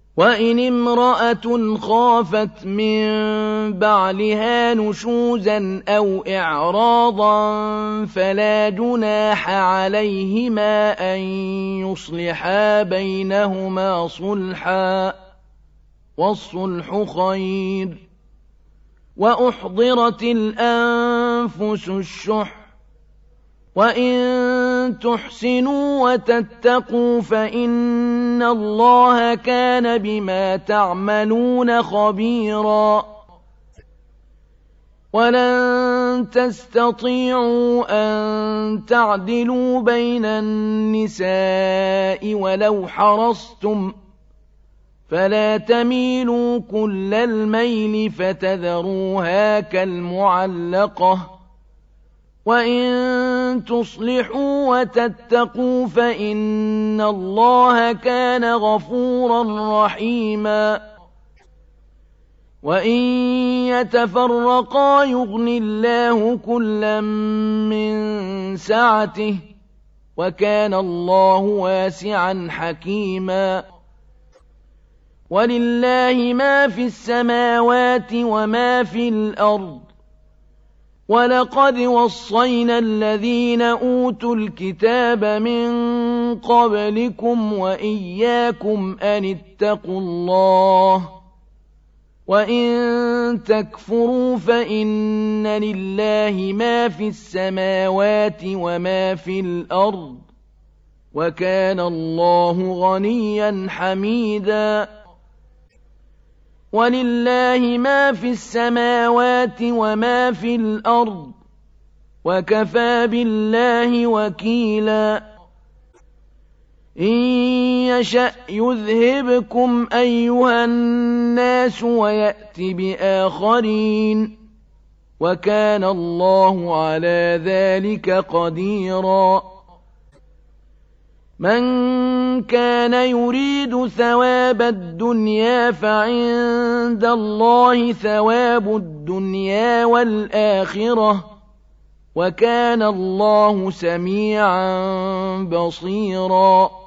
وَإِنِ امْرَأَةٌ خَافَتْ مِن بَعْلِهَا نُشُوزًا أَوْ إِعْرَاضًا فَلَا جُنَاحَ عَلَيْهِمَا أَن يُصْلِحَا بَيْنَهُمَا صُلْحًا ۚ وَالصُّلْحُ خَيْرٌ ۗ وَأُحْضِرَتِ الْأَنفُسُ الشُّحَّ ۚ وَإِن تُحْسِنُوا وَتَتَّقُوا فَإِنَّ اللَّهَ كَانَ بِمَا تَعْمَلُونَ خَبِيرًا. وَلَن تَسْتَطِيعُوا أَن تَعْدِلُوا بَيْنَ النِّسَاءِ وَلَوْ حَرَصْتُمْ ۖ فَلَا تَمِيلُوا كُلَّ الْمَيْلِ فَتَذَرُوهَا كَالْمُعَلَّقَةِ ۚ وَإِن تُصْلِحُوا وَتَتَّقُوا فَإِنَّ اللَّهَ كَانَ غَفُورًا رَّحِيمًا. وَإِن يَتَفَرَّقَا يُغْنِ اللَّهُ كُلًّا مِّن سَعَتِهِ ۚ وَكَانَ اللَّهُ وَاسِعًا حَكِيمًا. وَلِلَّهِ مَا فِي السَّمَاوَاتِ وَمَا فِي الْأَرْضِ ۗ وَلَقَدْ وَصَّيْنَا الَّذِينَ أُوتُوا الْكِتَابَ مِن قَبْلِكُمْ وَإِيَّاكُمْ أَنِ اتَّقُوا اللَّهَ ۚ وَإِن تَكْفُرُوا فَإِنَّ لِلَّهِ مَا فِي السَّمَاوَاتِ وَمَا في الْأَرْضِ ۚ وَكَانَ اللَّهُ غَنِيًّا حَمِيدًا. وَلِلَّهِ مَا فِي السَّمَاوَاتِ وَمَا فِي الْأَرْضِ ۚ وَكَفَىٰ بِاللَّهِ وَكِيلًا. إِن يَشَأْ يُذْهِبْكُمْ أَيُّهَا النَّاسُ وَيَأْتِ بِآخَرِينَ ۚ وَكَانَ اللَّهُ عَلَىٰ ذَٰلِكَ قَدِيرًا. مَن كَانَ يُرِيدُ ثَوَابَ الدُّنْيَا فَعِندَ اللَّهِ ثَوَابُ الدُّنْيَا وَالْآخِرَةِ ۚ وَكَانَ اللَّهُ سَمِيعًا بَصِيرًا.